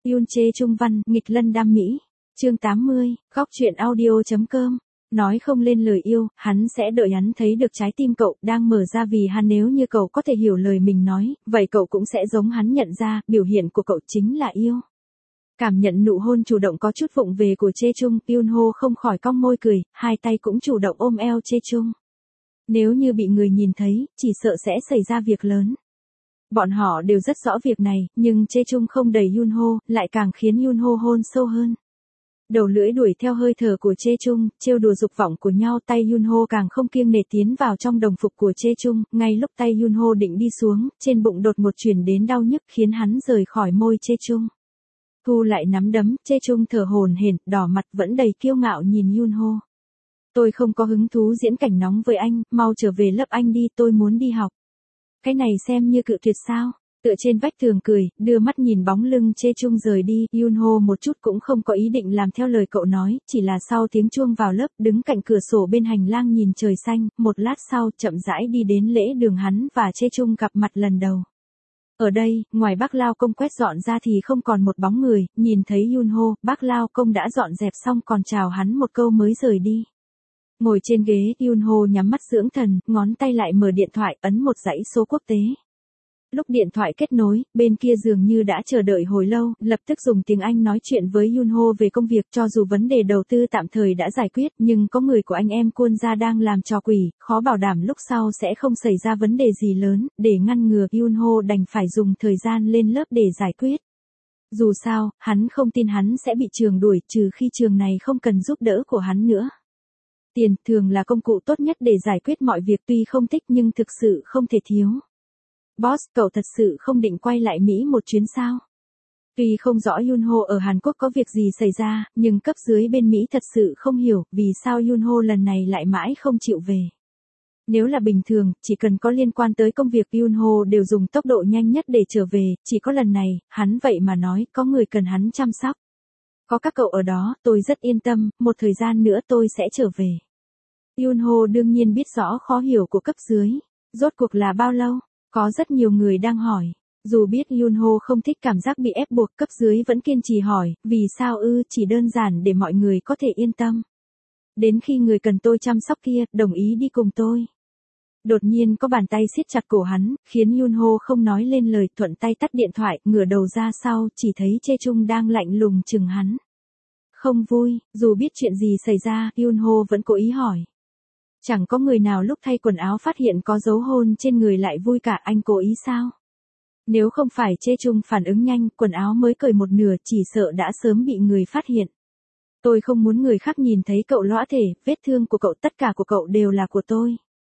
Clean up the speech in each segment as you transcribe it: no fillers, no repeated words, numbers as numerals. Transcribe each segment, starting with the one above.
Yoon Chae Chung văn, nghịch lân đam mỹ. Chương 80, góc truyện audio.com. Nói không lên lời yêu, hắn sẽ đợi hắn thấy được trái tim cậu đang mở ra vì hắn, nếu như cậu có thể hiểu lời mình nói, vậy cậu cũng sẽ giống hắn nhận ra, biểu hiện của cậu chính là yêu. Cảm nhận nụ hôn chủ động có chút vụng về của Chae Chung, Yoon Ho không khỏi cong môi cười, hai tay cũng chủ động ôm eo Chae Chung. Nếu như bị người nhìn thấy, chỉ sợ sẽ xảy ra việc lớn. Bọn họ đều rất rõ việc này, nhưng Chae Chung không đẩy Yoon Ho, lại càng khiến Yoon Ho hôn sâu hơn. Đầu lưỡi đuổi theo hơi thở của Chae Chung, trêu đùa dục vọng của nhau, tay Yoon Ho càng không kiêng nể tiến vào trong đồng phục của Chae Chung, ngay lúc tay Yoon Ho định đi xuống, trên bụng đột một chuyển đến đau nhức khiến hắn rời khỏi môi Chae Chung. Thu lại nắm đấm, Chae Chung thở hổn hển, đỏ mặt vẫn đầy kiêu ngạo nhìn Yoon Ho. Tôi không có hứng thú diễn cảnh nóng với anh, mau trở về lớp anh đi, tôi muốn đi học. Cái này xem như cự tuyệt sao? Tựa trên vách tường cười, đưa mắt nhìn bóng lưng Chae Chung rời đi, Yoon Ho một chút cũng không có ý định làm theo lời cậu nói, chỉ là sau tiếng chuông vào lớp, đứng cạnh cửa sổ bên hành lang nhìn trời xanh, một lát sau, chậm rãi đi đến lễ đường hắn và Chae Chung gặp mặt lần đầu. Ở đây, ngoài bác Lao Công quét dọn ra thì không còn một bóng người, nhìn thấy Yoon Ho, bác Lao Công đã dọn dẹp xong còn chào hắn một câu mới rời đi. Ngồi trên ghế, Yoon Ho nhắm mắt dưỡng thần, ngón tay lại mở điện thoại, ấn một dãy số quốc tế. Lúc điện thoại kết nối, bên kia dường như đã chờ đợi hồi lâu, lập tức dùng tiếng Anh nói chuyện với Yoon Ho về công việc, cho dù vấn đề đầu tư tạm thời đã giải quyết, nhưng có người của anh em Kwon gia đang làm trò quỷ, khó bảo đảm lúc sau sẽ không xảy ra vấn đề gì lớn, để ngăn ngừa, Yoon Ho đành phải dùng thời gian lên lớp để giải quyết. Dù sao, hắn không tin hắn sẽ bị trường đuổi, trừ khi trường này không cần giúp đỡ của hắn nữa. Tiền thường là công cụ tốt nhất để giải quyết mọi việc, tuy không thích nhưng thực sự không thể thiếu. Boss, cậu thật sự không định quay lại Mỹ một chuyến sao? Tuy không rõ Yoon Ho ở Hàn Quốc có việc gì xảy ra, nhưng cấp dưới bên Mỹ thật sự không hiểu vì sao Yoon Ho lần này lại mãi không chịu về. Nếu là bình thường, chỉ cần có liên quan tới công việc Yoon Ho đều dùng tốc độ nhanh nhất để trở về, chỉ có lần này, hắn vậy mà nói có người cần hắn chăm sóc. Có các cậu ở đó, tôi rất yên tâm, một thời gian nữa tôi sẽ trở về. Yoon Ho đương nhiên biết rõ khó hiểu của cấp dưới. Rốt cuộc là bao lâu? Có rất nhiều người đang hỏi. Dù biết Yoon Ho không thích cảm giác bị ép buộc, cấp dưới vẫn kiên trì hỏi, vì sao ư? Chỉ đơn giản để mọi người có thể yên tâm. Đến khi người cần tôi chăm sóc kia, đồng ý đi cùng tôi. Đột nhiên có bàn tay siết chặt cổ hắn, khiến Yoon Ho không nói lên lời, thuận tay tắt điện thoại, ngửa đầu ra sau, chỉ thấy Chae Chung đang lạnh lùng chừng hắn. Không vui, dù biết chuyện gì xảy ra, Yoon Ho vẫn cố ý hỏi. Chẳng có người nào lúc thay quần áo phát hiện có dấu hôn trên người lại vui cả, anh cố ý sao? Nếu không phải Chae Chung phản ứng nhanh, quần áo mới cởi một nửa chỉ sợ đã sớm bị người phát hiện. Tôi không muốn người khác nhìn thấy cậu lõa thể, vết thương của cậu, tất cả của cậu đều là của tôi.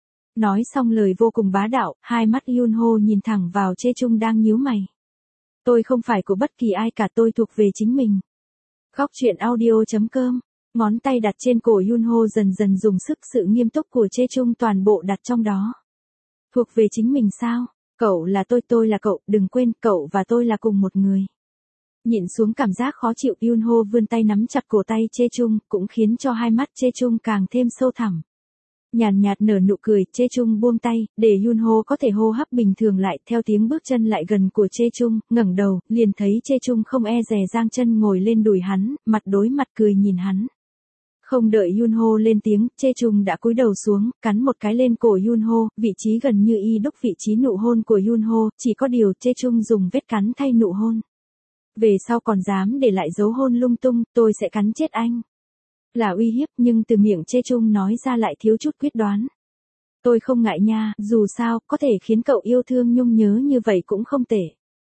Nói xong lời vô cùng bá đạo, hai mắt Yoon Ho nhìn thẳng vào Chae Chung đang nhíu mày. Tôi không phải của bất kỳ ai cả, tôi thuộc về chính mình. Góc truyện audio.com. Ngón tay đặt trên cổ Yoon Ho dần dần dùng sức, sự nghiêm túc của Chae Chung toàn bộ đặt trong đó. Thuộc về chính mình sao? Cậu là tôi là cậu, đừng quên, cậu và tôi là cùng một người. Nhịn xuống cảm giác khó chịu, Yoon Ho vươn tay nắm chặt cổ tay Chae Chung, cũng khiến cho hai mắt Chae Chung càng thêm sâu thẳm. Nhàn nhạt nở nụ cười, Chae Chung buông tay, để Yoon Ho có thể hô hấp bình thường lại, theo tiếng bước chân lại gần của Chae Chung, ngẩng đầu, liền thấy Chae Chung không e dè giang chân ngồi lên đùi hắn, mặt đối mặt cười nhìn hắn. Không đợi Yoon Ho lên tiếng, Chae Chung đã cúi đầu xuống, cắn một cái lên cổ Yoon Ho, vị trí gần như y đúc vị trí nụ hôn của Yoon Ho, chỉ có điều Chae Chung dùng vết cắn thay nụ hôn. Về sau còn dám để lại dấu hôn lung tung, tôi sẽ cắn chết anh. Là uy hiếp, nhưng từ miệng Chae Chung nói ra lại thiếu chút quyết đoán. Tôi không ngại nha, dù sao, có thể khiến cậu yêu thương nhung nhớ như vậy cũng không tệ.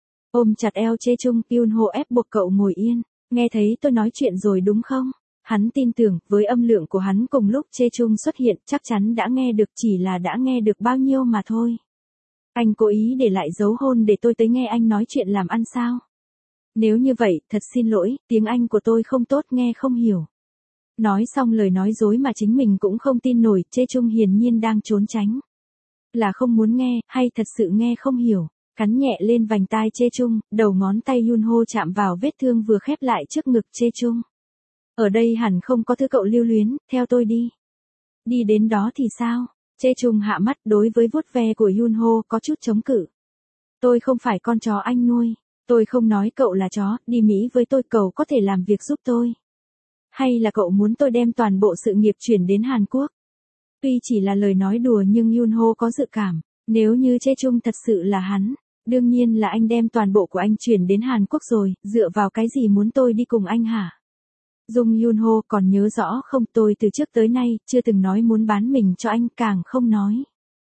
Ôm chặt eo Chae Chung, Yoon Ho ép buộc cậu ngồi yên, nghe thấy tôi nói chuyện rồi đúng không? Hắn tin tưởng, với âm lượng của hắn cùng lúc Chae Chung xuất hiện, chắc chắn đã nghe được, chỉ là đã nghe được bao nhiêu mà thôi. Anh cố ý để lại dấu hôn để tôi tới nghe anh nói chuyện làm ăn sao? Nếu như vậy, thật xin lỗi, tiếng Anh của tôi không tốt, nghe không hiểu. Nói xong lời nói dối mà chính mình cũng không tin nổi, Chae Chung hiển nhiên đang trốn tránh. Là không muốn nghe, hay thật sự nghe không hiểu. Cắn nhẹ lên vành tai Chae Chung, đầu ngón tay Yoon Ho chạm vào vết thương vừa khép lại trước ngực Chae Chung. Ở đây hẳn không có thứ cậu lưu luyến, theo tôi đi. Đi đến đó thì sao? Chae Chung hạ mắt, đối với vuốt ve của Yoon Ho có chút chống cự. Tôi không phải con chó anh nuôi. Tôi không nói cậu là chó, đi Mỹ với tôi cậu có thể làm việc giúp tôi. Hay là cậu muốn tôi đem toàn bộ sự nghiệp chuyển đến Hàn Quốc? Tuy chỉ là lời nói đùa nhưng Yunho có dự cảm, nếu như Chae Chung thật sự là hắn, đương nhiên là anh đem toàn bộ của anh chuyển đến Hàn Quốc rồi, dựa vào cái gì muốn tôi đi cùng anh hả? Dung Yunho còn nhớ rõ không, tôi từ trước tới nay, chưa từng nói muốn bán mình cho anh, càng không nói.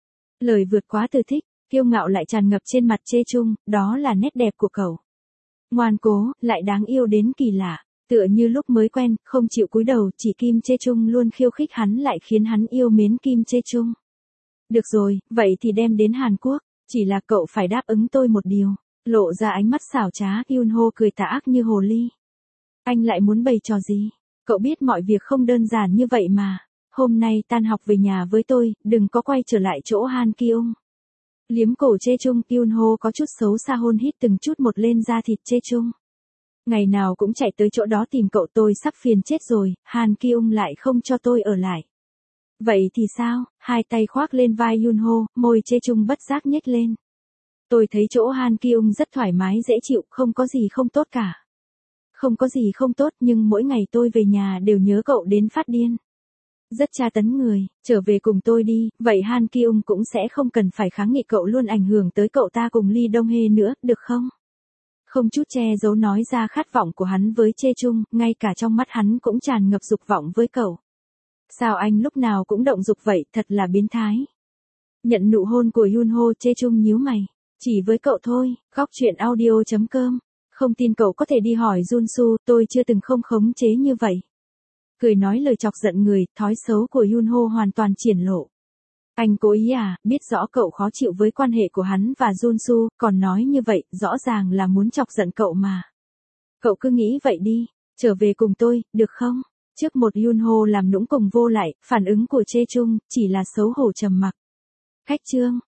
Lời vượt quá từ thích, kiêu ngạo lại tràn ngập trên mặt Chae Chung, đó là nét đẹp của cậu. Ngoan cố, lại đáng yêu đến kỳ lạ, tựa như lúc mới quen, không chịu cúi đầu, chỉ Kim Chae Chung luôn khiêu khích hắn lại khiến hắn yêu mến Kim Chae Chung. Được rồi, vậy thì đem đến Hàn Quốc, chỉ là cậu phải đáp ứng tôi một điều. Lộ ra ánh mắt xảo trá, Yunho cười tà ác như hồ ly. Anh lại muốn bày trò gì? Cậu biết mọi việc không đơn giản như vậy mà. Hôm nay tan học về nhà với tôi, đừng có quay trở lại chỗ Han Kyung. Liếm cổ Chae Chung, Yunho có chút xấu xa hôn hít từng chút một lên da thịt Chae Chung. Ngày nào cũng chạy tới chỗ đó tìm cậu, tôi sắp phiền chết rồi, Han Kyung lại không cho tôi ở lại. Vậy thì sao? Hai tay khoác lên vai Yunho, môi Chae Chung bất giác nhếch lên. Tôi thấy chỗ Han Kyung rất thoải mái dễ chịu, không có gì không tốt cả. Không có gì không tốt, nhưng mỗi ngày tôi về nhà đều nhớ cậu đến phát điên. Rất tra tấn người, trở về cùng tôi đi, vậy Han Kyung cũng sẽ không cần phải kháng nghị cậu luôn ảnh hưởng tới cậu ta cùng Lee Dong Hae nữa, được không? Không chút che giấu nói ra khát vọng của hắn với Chae Chung, ngay cả trong mắt hắn cũng tràn ngập dục vọng với cậu. Sao anh lúc nào cũng động dục vậy, thật là biến thái. Nhận nụ hôn của Yunho, Chae Chung nhíu mày. Chỉ với cậu thôi, góc chuyện audio.com. Không tin cậu có thể đi hỏi Junsu, tôi chưa từng không khống chế như vậy. Cười nói lời chọc giận người, thói xấu của Yunho hoàn toàn triển lộ. Anh cố ý à, biết rõ cậu khó chịu với quan hệ của hắn và Junsu, còn nói như vậy, rõ ràng là muốn chọc giận cậu mà. Cậu cứ nghĩ vậy đi, trở về cùng tôi, được không? Trước một Yunho làm nũng cùng vô lại, phản ứng của Chae Chung chỉ là xấu hổ trầm mặc. Khách trương.